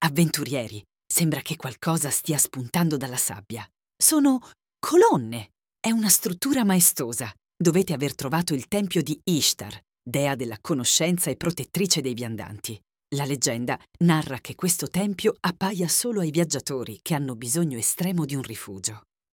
Avventurieri, sembra che qualcosa stia spuntando dalla sabbia. Sono colonne! È una struttura maestosa. Dovete aver trovato il tempio di Ishtar, dea della conoscenza e protettrice dei viandanti. La leggenda narra che questo tempio appaia solo ai viaggiatori che hanno bisogno estremo di un rifugio.